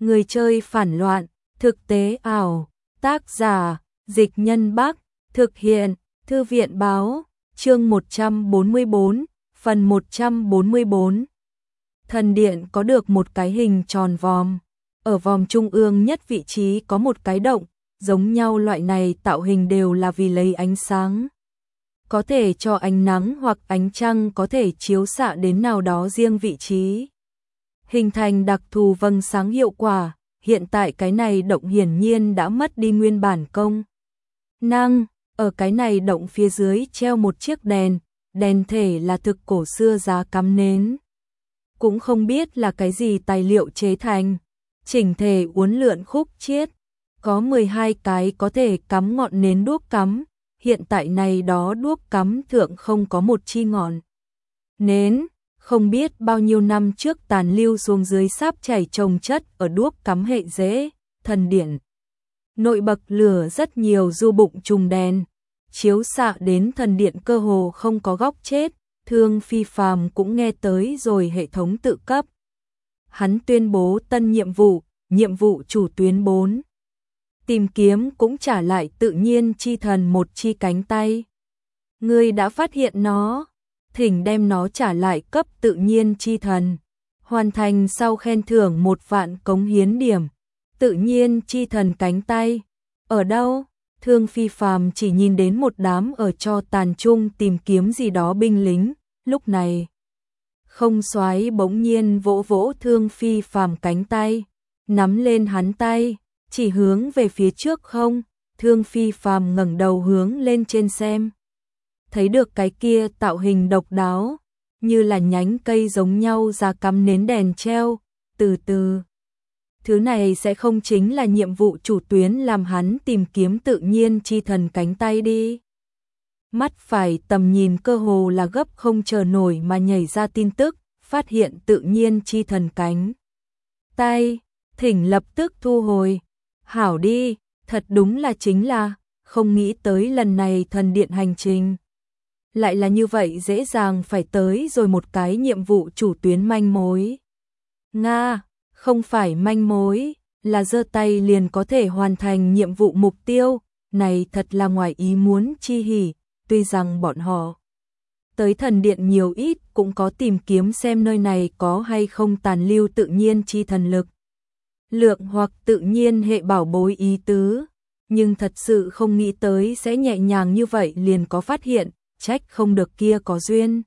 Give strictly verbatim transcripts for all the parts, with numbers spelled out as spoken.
Người chơi phản loạn, thực tế ảo, tác giả, Dịch Nhân Bắc, thực hiện, Thư viện báo, chương một trăm bốn mươi bốn, phần một trăm bốn mươi bốn. Thần điện có được một cái hình tròn vòm, ở vòm trung ương nhất vị trí có một cái động, giống nhau loại này tạo hình đều là vì lấy ánh sáng. Có thể cho ánh nắng hoặc ánh trăng có thể chiếu xạ đến nào đó riêng vị trí. Hình thành đặc thù vầng sáng hiệu quả, hiện tại cái này động hiển nhiên đã mất đi nguyên bản công năng, ở cái này động phía dưới treo một chiếc đèn, đèn thể là thực cổ xưa giá cắm nến. Cũng không biết là cái gì tài liệu chế thành, chỉnh thể uốn lượn khúc chiết, có mười hai cái có thể cắm ngọn nến đuốc cắm, hiện tại này đó đuốc cắm thượng không có một chi ngọn nến. Không biết bao nhiêu năm trước tàn lưu xuống dưới sáp chảy chồng chất ở đuốc cắm hệ rễ, thần điện. Nội bậc lửa rất nhiều du bụng trùng đèn, chiếu xạ đến thần điện cơ hồ không có góc chết, Thương Phi Phàm cũng nghe tới rồi hệ thống tự cấp. Hắn tuyên bố tân nhiệm vụ, nhiệm vụ chủ tuyến bốn. Tìm kiếm cũng trả lại tự nhiên chi thần một chi cánh tay. Ngươi đã phát hiện nó, thỉnh đem nó trả lại cấp tự nhiên chi thần. Hoàn thành sau khen thưởng một vạn cống hiến điểm. Tự nhiên chi thần cánh tay. Ở đâu? Thương Phi Phàm chỉ nhìn đến một đám ở cho tàn trung tìm kiếm gì đó binh lính. Lúc này, Không Soái bỗng nhiên vỗ vỗ Thương Phi Phàm cánh tay, nắm lên hắn tay, chỉ hướng về phía trước không. Thương Phi Phàm ngẩng đầu hướng lên trên xem. Thấy được cái kia tạo hình độc đáo, như là nhánh cây giống nhau ra cắm nến đèn treo, từ từ. Thứ này sẽ không chính là nhiệm vụ chủ tuyến làm hắn tìm kiếm tự nhiên chi thần cánh tay đi. Mắt phải tầm nhìn cơ hồ là gấp không chờ nổi mà nhảy ra tin tức, phát hiện tự nhiên chi thần cánh tay, thỉnh lập tức thu hồi. Hảo đi, thật đúng là chính là, không nghĩ tới lần này thần điện hành trình. Lại là như vậy dễ dàng phải tới rồi một cái nhiệm vụ chủ tuyến manh mối. Nga, không phải manh mối, là giơ tay liền có thể hoàn thành nhiệm vụ mục tiêu, này thật là ngoài ý muốn chi hỉ, tuy rằng bọn họ tới thần điện nhiều ít cũng có tìm kiếm xem nơi này có hay không tàn lưu tự nhiên chi thần lực. Lượng hoặc tự nhiên hệ bảo bối ý tứ, nhưng thật sự không nghĩ tới sẽ nhẹ nhàng như vậy liền có phát hiện, trách không được kia có duyên.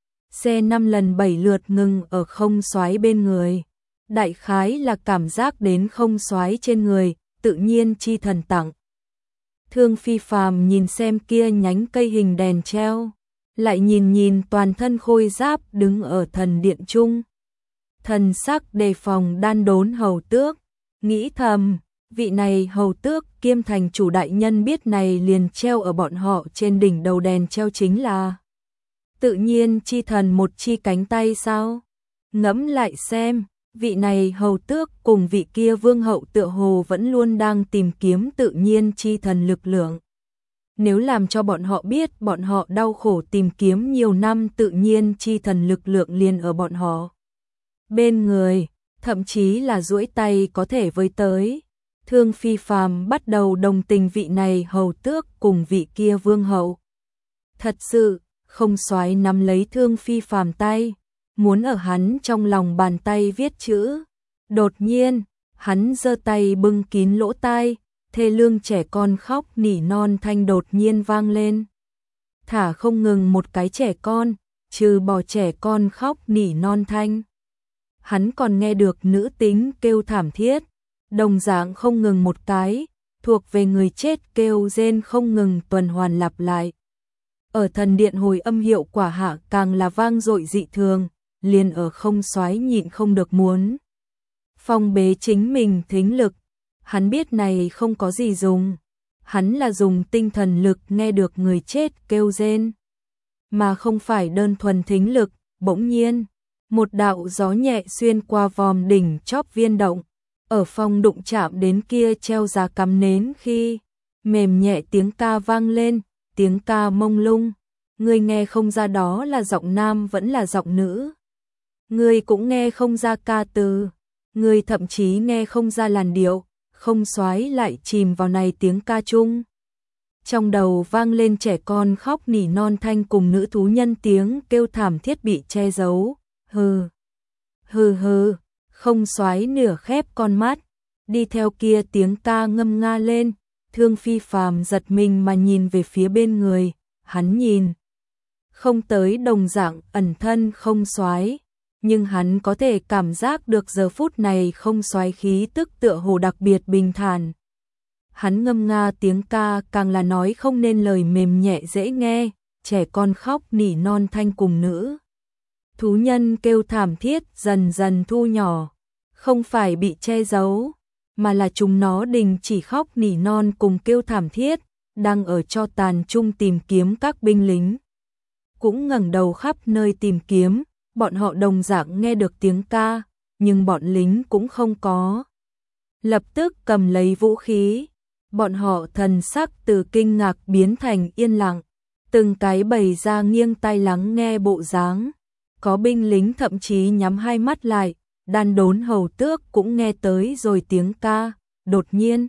Xe năm lần bảy lượt ngừng ở Không Soái bên người, đại khái là cảm giác đến Không Soái trên người, tự nhiên chi thần tặng. Thương Phi Phàm nhìn xem kia nhánh cây hình đèn treo, lại nhìn nhìn toàn thân khôi giáp đứng ở thần điện trung. Thần sắc đề phòng đan đốn hầu tước, nghĩ thầm, vị này hầu tước kiêm thành chủ đại nhân biết này liền treo ở bọn họ trên đỉnh đầu đèn treo chính là tự nhiên chi thần một chi cánh tay sao? Ngẫm lại xem, vị này hầu tước cùng vị kia vương hậu tựa hồ vẫn luôn đang tìm kiếm tự nhiên chi thần lực lượng. Nếu làm cho bọn họ biết bọn họ đau khổ tìm kiếm nhiều năm tự nhiên chi thần lực lượng liền ở bọn họ bên người, thậm chí là duỗi tay có thể với tới. Thương Phi Phàm bắt đầu đồng tình vị này hầu tước cùng vị kia vương hậu. Thật sự, Không Soái nắm lấy Thương Phi Phàm tay, muốn ở hắn trong lòng bàn tay viết chữ. Đột nhiên, hắn giơ tay bưng kín lỗ tai, thê lương trẻ con khóc nỉ non thanh đột nhiên vang lên. Thả không ngừng một cái trẻ con, trừ bỏ trẻ con khóc nỉ non thanh. Hắn còn nghe được nữ tính kêu thảm thiết, đồng dạng không ngừng một cái, thuộc về người chết kêu rên không ngừng tuần hoàn lặp lại. Ở thần điện hồi âm hiệu quả hạ càng là vang dội dị thường, liền ở Không Soái nhịn không được muốn phong bế chính mình thính lực. Hắn biết này không có gì dùng, hắn là dùng tinh thần lực nghe được người chết kêu rên, mà không phải đơn thuần thính lực. Bỗng nhiên, một đạo gió nhẹ xuyên qua vòm đỉnh chóp viên động, ở phong đụng chạm đến kia treo giá cắm nến khi mềm nhẹ tiếng ca vang lên, tiếng ca mông lung, ngươi nghe không ra đó là giọng nam vẫn là giọng nữ, ngươi cũng nghe không ra ca từ. Người thậm chí nghe không ra làn điệu, không xoái lại chìm vào này tiếng ca chung. Trong đầu vang lên trẻ con khóc nỉ non thanh cùng nữ thú nhân tiếng kêu thảm thiết bị che giấu. Hừ, hừ hừ, không xoái nửa khép con mắt, đi theo kia tiếng ca ngâm nga lên. Thương Phi Phàm giật mình mà nhìn về phía bên người, hắn nhìn không tới đồng dạng ẩn thân không xoái, nhưng hắn có thể cảm giác được giờ phút này không xoái khí tức tựa hồ đặc biệt bình thản. Hắn ngâm nga tiếng ca càng là nói không nên lời mềm nhẹ dễ nghe, trẻ con khóc nỉ non thanh cùng nữ thú nhân kêu thảm thiết dần dần thu nhỏ, không phải bị che giấu, mà là chúng nó đình chỉ khóc nỉ non cùng kêu thảm thiết, đang ở cho tàn chung tìm kiếm các binh lính. Cũng ngẩng đầu khắp nơi tìm kiếm, bọn họ đồng dạng nghe được tiếng ca, nhưng bọn lính cũng không có lập tức cầm lấy vũ khí. Bọn họ thần sắc từ kinh ngạc biến thành yên lặng, từng cái bày ra nghiêng tai lắng nghe bộ dáng. Có binh lính thậm chí nhắm hai mắt lại, Đan Đốn Hầu Tước cũng nghe tới rồi tiếng ca. Đột nhiên,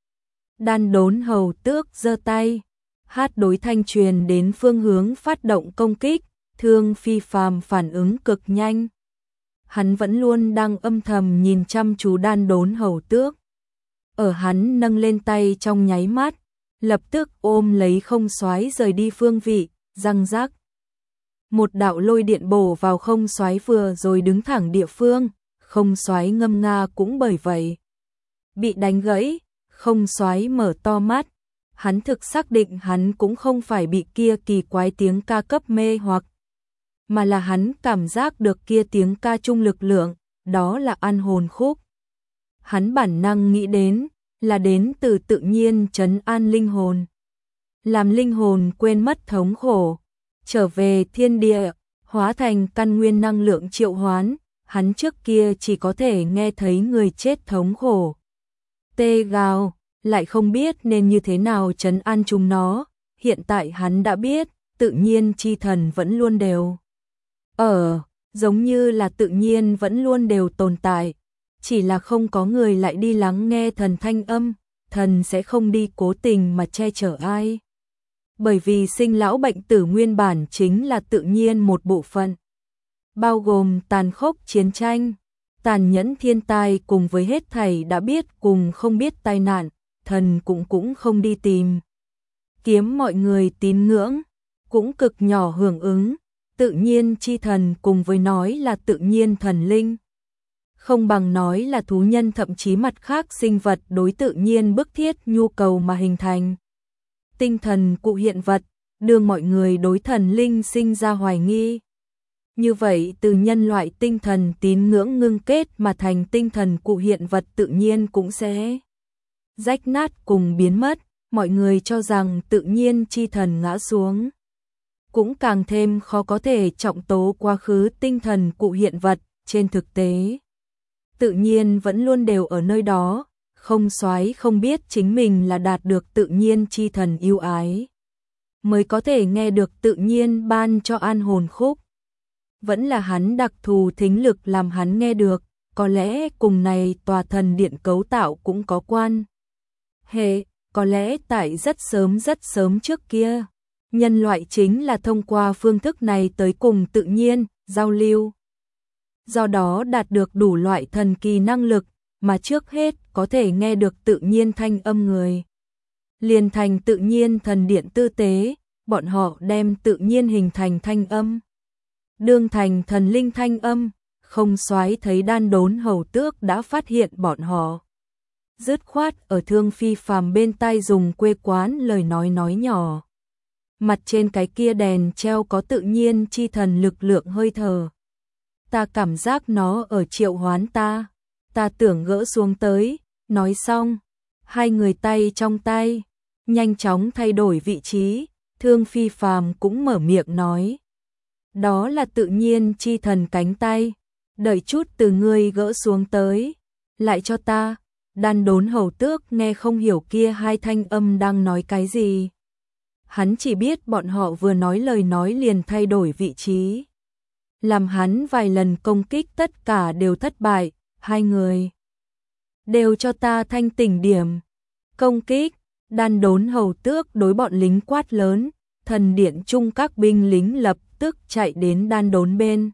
Đan Đốn Hầu Tước giơ tay, hát đối thanh truyền đến phương hướng phát động công kích. Thương Phi Phàm phản ứng cực nhanh. Hắn vẫn luôn đang âm thầm nhìn chăm chú Đan Đốn Hầu Tước. Ở hắn nâng lên tay trong nháy mắt, lập tức ôm lấy không xoái rời đi phương vị, răng rắc. Một đạo lôi điện bổ vào không xoái vừa rồi đứng thẳng địa phương, không xoái ngâm nga cũng bởi vậy bị đánh gãy. Không xoái mở to mắt, hắn thực xác định hắn cũng không phải bị kia kỳ quái tiếng ca cấp mê hoặc, mà là hắn cảm giác được kia tiếng ca chung lực lượng, đó là an hồn khúc. Hắn bản năng nghĩ đến là đến từ tự nhiên trấn an linh hồn, làm linh hồn quên mất thống khổ, trở về thiên địa, hóa thành căn nguyên năng lượng triệu hoán. Hắn trước kia chỉ có thể nghe thấy người chết thống khổ tê gào, lại không biết nên như thế nào trấn an chúng nó. Hiện tại hắn đã biết, tự nhiên chi thần vẫn luôn đều ở, giống như là tự nhiên vẫn luôn đều tồn tại, chỉ là không có người lại đi lắng nghe thần thanh âm, thần sẽ không đi cố tình mà che chở ai. Bởi vì sinh lão bệnh tử nguyên bản chính là tự nhiên một bộ phận, bao gồm tàn khốc chiến tranh, tàn nhẫn thiên tai cùng với hết thảy đã biết cùng không biết tai nạn, thần cũng cũng không đi tìm kiếm mọi người tín ngưỡng, cũng cực nhỏ hưởng ứng. Tự nhiên chi thần cùng với nói là tự nhiên thần linh, không bằng nói là thú nhân thậm chí mặt khác sinh vật đối tự nhiên bức thiết nhu cầu mà hình thành. Tinh thần cụ hiện vật, đưa mọi người đối thần linh sinh ra hoài nghi. Như vậy từ nhân loại tinh thần tín ngưỡng ngưng kết mà thành tinh thần cụ hiện vật tự nhiên cũng sẽ rách nát cùng biến mất. Mọi người cho rằng tự nhiên chi thần ngã xuống, cũng càng thêm khó có thể trọng tố quá khứ tinh thần cụ hiện vật. Trên thực tế, tự nhiên vẫn luôn đều ở nơi đó. Không xoái không biết chính mình là đạt được tự nhiên chi thần yêu ái, mới có thể nghe được tự nhiên ban cho an hồn khúc. Vẫn là hắn đặc thù thính lực làm hắn nghe được, có lẽ cùng này tòa thần điện cấu tạo cũng có quan hệ, có lẽ tại rất sớm rất sớm trước kia, nhân loại chính là thông qua phương thức này tới cùng tự nhiên giao lưu. Do đó đạt được đủ loại thần kỳ năng lực, mà trước hết có thể nghe được tự nhiên thanh âm người, liền thành tự nhiên thần điện tư tế. Bọn họ đem tự nhiên hình thành thanh âm, đương thành thần linh thanh âm. Không xoái thấy Đan Đốn Hầu Tước đã phát hiện bọn họ, dứt khoát ở Thương Phi Phàm bên tai dùng quê quán lời nói nói nhỏ. Mặt trên cái kia đèn treo có tự nhiên chi thần lực lượng hơi thở, ta cảm giác nó ở triệu hoán ta, ta tưởng gỡ xuống tới. Nói xong, hai người tay trong tay nhanh chóng thay đổi vị trí. Thương Phi Phàm cũng mở miệng nói, đó là tự nhiên chi thần cánh tay, đợi chút từ ngươi gỡ xuống tới, lại cho ta. Đan Đốn Hầu Tước nghe không hiểu kia hai thanh âm đang nói cái gì, hắn chỉ biết bọn họ vừa nói lời nói liền thay đổi vị trí, làm hắn vài lần công kích tất cả đều thất bại. hai người đều cho ta thanh tỉnh điểm. Công kích, Đan Đốn Hầu Tước đối bọn lính quát lớn, thần điện chung các binh lính lập tức chạy đến Đan Đốn bên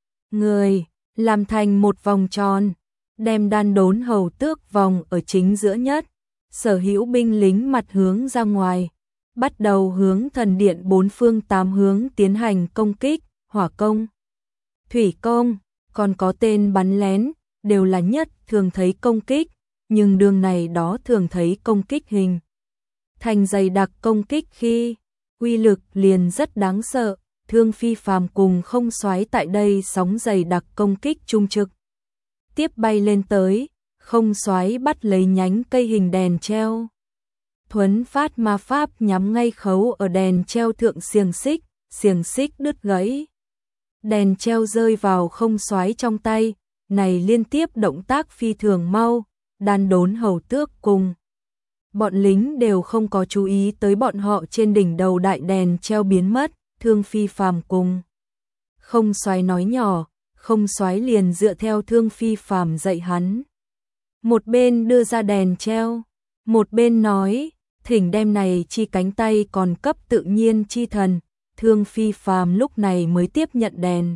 người, làm thành một vòng tròn, đem Đan Đốn Hầu Tước vòng ở chính giữa nhất, sở hữu binh lính mặt hướng ra ngoài, bắt đầu hướng thần điện bốn phương tám hướng tiến hành công kích, hỏa công, thủy công, còn có tên bắn lén, đều là nhất thường thấy công kích, nhưng đường này đó thường thấy công kích hình thành dày đặc công kích khi uy lực liền rất đáng sợ. Thương Phi Phàm cùng Không Soái tại đây sóng dày đặc công kích trung trực tiếp bay lên tới, Không Soái bắt lấy nhánh cây hình đèn treo, thuấn phát ma pháp nhắm ngay khấu ở đèn treo thượng xiềng xích, xiềng xích đứt gãy, đèn treo rơi vào Không Soái trong tay. Này liên tiếp động tác phi thường mau, Đan Đốn Hầu Tước cùng bọn lính đều không có chú ý tới bọn họ trên đỉnh đầu đại đèn treo biến mất. Thương Phi Phàm cùng Không Soái nói nhỏ, Không Soái liền dựa theo Thương Phi Phàm dạy hắn. Một bên đưa ra đèn treo, một bên nói, thỉnh đem này chi cánh tay còn cấp tự nhiên chi thần. Thương Phi Phàm lúc này mới tiếp nhận đèn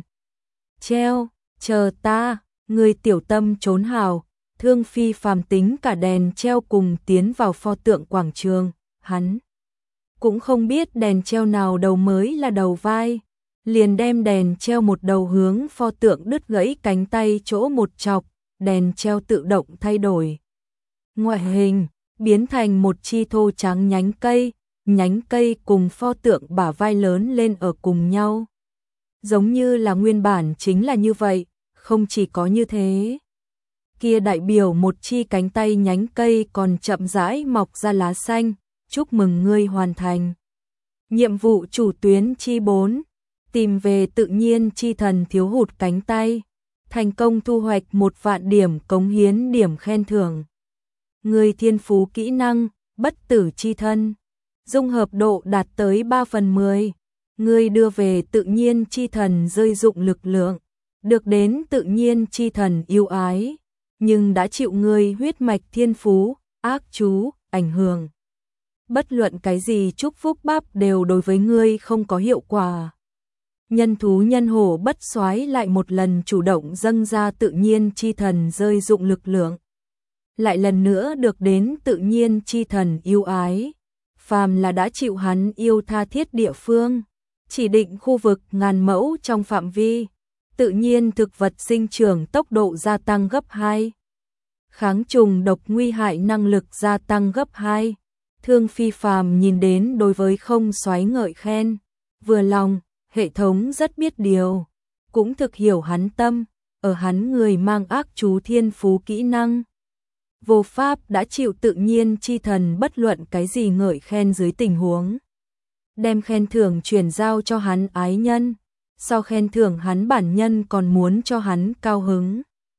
treo, chờ ta, người tiểu tâm trốn hào. Thương Phi Phàm tính cả đèn treo cùng tiến vào pho tượng quảng trường, hắn cũng không biết đèn treo nào đầu mới là đầu vai, liền đem đèn treo một đầu hướng pho tượng đứt gãy cánh tay chỗ một chọc, đèn treo tự động thay đổi ngoại hình, biến thành một chi thô trắng nhánh cây, nhánh cây cùng pho tượng bả vai lớn lên ở cùng nhau. Giống như là nguyên bản chính là như vậy, không chỉ có như thế. Kia đại biểu một chi cánh tay nhánh cây còn chậm rãi mọc ra lá xanh, chúc mừng ngươi hoàn thành. Nhiệm vụ chủ tuyến chi bốn, tìm về tự nhiên chi thần thiếu hụt cánh tay, thành công thu hoạch một vạn điểm cống hiến điểm khen thưởng. Người thiên phú kỹ năng, bất tử chi thân, dung hợp độ đạt tới ba phần mười. Người đưa về tự nhiên chi thần rơi dụng lực lượng, được đến tự nhiên chi thần yêu ái, nhưng đã chịu người huyết mạch thiên phú, ác chú, ảnh hưởng. Bất luận cái gì chúc phúc bắp đều đối với ngươi không có hiệu quả. Nhân thú nhân hổ bất soái lại một lần chủ động dâng ra tự nhiên chi thần rơi dụng lực lượng. Lại lần nữa được đến tự nhiên chi thần yêu ái. Phàm là đã chịu hắn yêu tha thiết địa phương, chỉ định khu vực ngàn mẫu trong phạm vi, tự nhiên thực vật sinh trưởng tốc độ gia tăng gấp hai. Kháng trùng độc nguy hại năng lực gia tăng gấp hai. Thương Phi Phàm nhìn đến đối với Không Soái ngợi khen, vừa lòng, hệ thống rất biết điều, cũng thực hiểu hắn tâm, ở hắn người mang ác chú thiên phú kỹ năng. Vô pháp đã chịu tự nhiên chi thần bất luận cái gì ngợi khen dưới tình huống. Đem khen thưởng chuyển giao cho hắn ái nhân, sau khen thưởng hắn bản nhân còn muốn cho hắn cao hứng.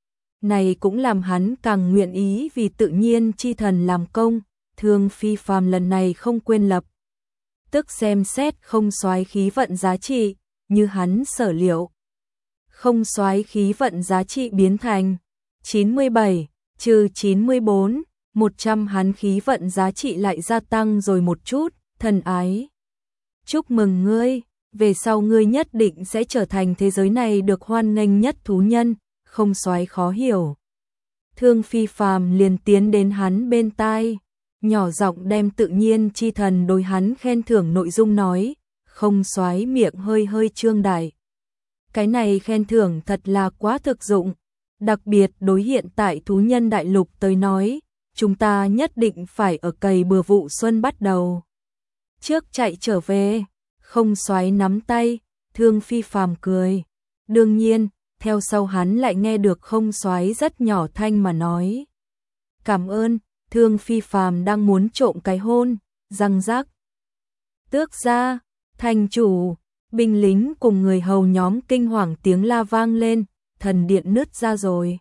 Này cũng làm hắn càng nguyện ý vì tự nhiên chi thần làm công. Thương Phi Phàm lần này không quên lập tức xem xét Không Soái khí vận giá trị, như hắn sở liệu. Không Soái khí vận giá trị biến thành chín mươi bảy, trừ chín mươi bốn, một trăm, hắn khí vận giá trị lại gia tăng rồi một chút, thần ái. Chúc mừng ngươi, về sau ngươi nhất định sẽ trở thành thế giới này được hoan nghênh nhất thú nhân. Không Soái khó hiểu. Thương Phi Phàm liền tiến đến hắn bên tai, nhỏ giọng đem tự nhiên chi thần đối hắn khen thưởng nội dung nói. Không Soái miệng hơi hơi trương đại. Cái này khen thưởng thật là quá thực dụng, đặc biệt đối hiện tại thú nhân đại lục tới nói, chúng ta nhất định phải ở cày bừa vụ xuân bắt đầu. Trước chạy trở về, Không Soái nắm tay, Thương Phi Phàm cười. Đương nhiên, theo sau hắn lại nghe được Không Soái rất nhỏ thanh mà nói. Cảm ơn. Thương Phi Phàm đang muốn trộm cái hôn, răng rắc. Tước ra, thành chủ, binh lính cùng người hầu nhóm kinh hoàng tiếng la vang lên, thần điện nứt ra rồi.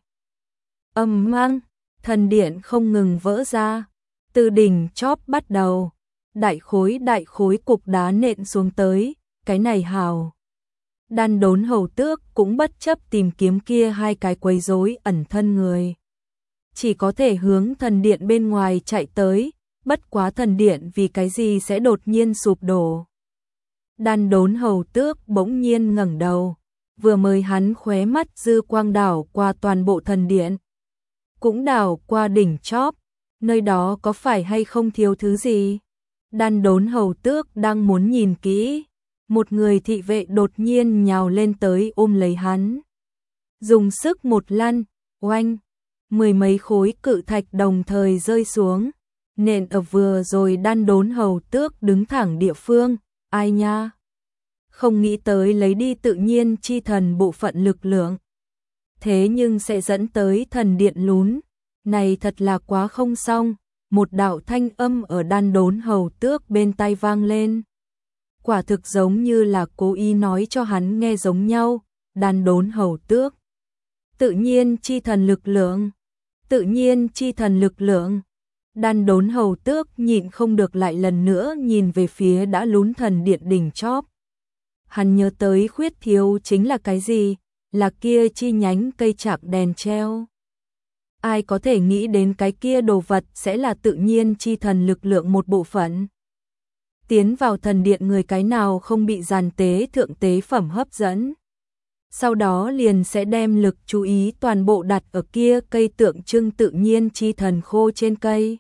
Ầm mang, thần điện không ngừng vỡ ra, từ đỉnh chóp bắt đầu, đại khối đại khối cục đá nện xuống tới, cái này hào. Đan Đốn Hầu Tước cũng bất chấp tìm kiếm kia hai cái quấy rối ẩn thân người. Chỉ có thể hướng thần điện bên ngoài chạy tới, bất quá thần điện vì cái gì sẽ đột nhiên sụp đổ. Đan Đốn Hầu Tước bỗng nhiên ngẩng đầu, vừa mới hắn khóe mắt dư quang đảo qua toàn bộ thần điện. Cũng đảo qua đỉnh chóp, nơi đó có phải hay không thiếu thứ gì? Đan Đốn Hầu Tước đang muốn nhìn kỹ, một người thị vệ đột nhiên nhào lên tới ôm lấy hắn. Dùng sức một lăn, oanh, mười mấy khối cự thạch đồng thời rơi xuống, nện ở vừa rồi Đan Đốn Hầu Tước đứng thẳng địa phương, ai nha? Không nghĩ tới lấy đi tự nhiên chi thần bộ phận lực lượng. Thế nhưng sẽ dẫn tới thần điện lún, này thật là quá không xong, một đạo thanh âm ở Đan Đốn Hầu Tước bên tai vang lên. Quả thực giống như là cố ý nói cho hắn nghe giống nhau, Đan Đốn Hầu Tước. Tự nhiên chi thần lực lượng, tự nhiên chi thần lực lượng. Đan Đốn Hầu Tước nhịn không được lại lần nữa nhìn về phía đã lún thần điện đỉnh chóp. Hắn nhớ tới khuyết thiếu chính là cái gì, là kia chi nhánh cây chạc đèn treo. Ai có thể nghĩ đến cái kia đồ vật sẽ là tự nhiên chi thần lực lượng một bộ phận. Tiến vào thần điện người cái nào không bị giàn tế thượng tế phẩm hấp dẫn. Sau đó liền sẽ đem lực chú ý toàn bộ đặt ở kia cây tượng trưng tự nhiên chi thần khô trên cây.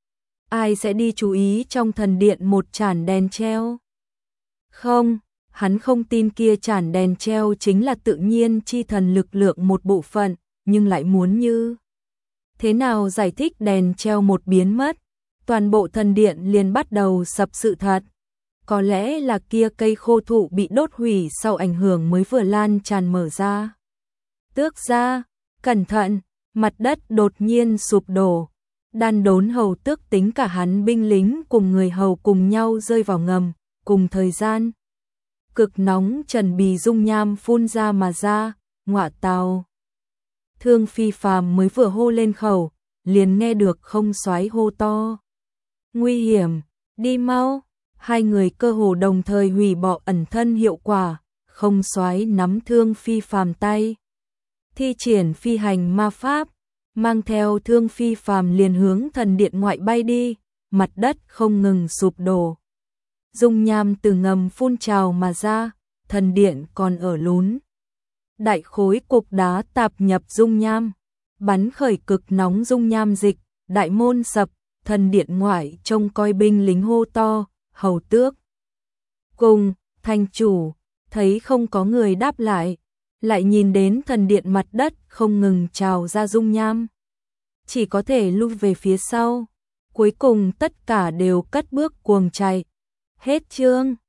Ai sẽ đi chú ý trong thần điện một chản đèn treo? Không, hắn không tin kia chản đèn treo chính là tự nhiên chi thần lực lượng một bộ phận, nhưng lại muốn như thế nào giải thích đèn treo một biến mất, toàn bộ thần điện liền bắt đầu sập sự thật. Có lẽ là kia cây khô thụ bị đốt hủy sau ảnh hưởng mới vừa lan tràn mở ra. Tước ra, cẩn thận, mặt đất đột nhiên sụp đổ. Đan Đốn Hầu Tước tính cả hắn binh lính cùng người hầu cùng nhau rơi vào ngầm, cùng thời gian. Cực nóng trần bì dung nham phun ra mà ra, ngọa tào. Thương Phi Phàm mới vừa hô lên khẩu, liền nghe được không soái hô to. Nguy hiểm, đi mau. Hai người cơ hồ đồng thời hủy bỏ ẩn thân hiệu quả, không soái nắm Thương Phi Phàm tay. Thi triển phi hành ma pháp, mang theo Thương Phi Phàm liền hướng thần điện ngoại bay đi, mặt đất không ngừng sụp đổ. Dung nham từ ngầm phun trào mà ra, thần điện còn ở lún. Đại khối cục đá tạp nhập dung nham, bắn khởi cực nóng dung nham dịch, đại môn sập, thần điện ngoại trông coi binh lính hô to, Hầu Tước. Cùng, thành chủ, thấy không có người đáp lại, lại nhìn đến thần điện mặt đất không ngừng trào ra dung nham. Chỉ có thể lui về phía sau, cuối cùng tất cả đều cất bước cuồng chạy. Hết chương.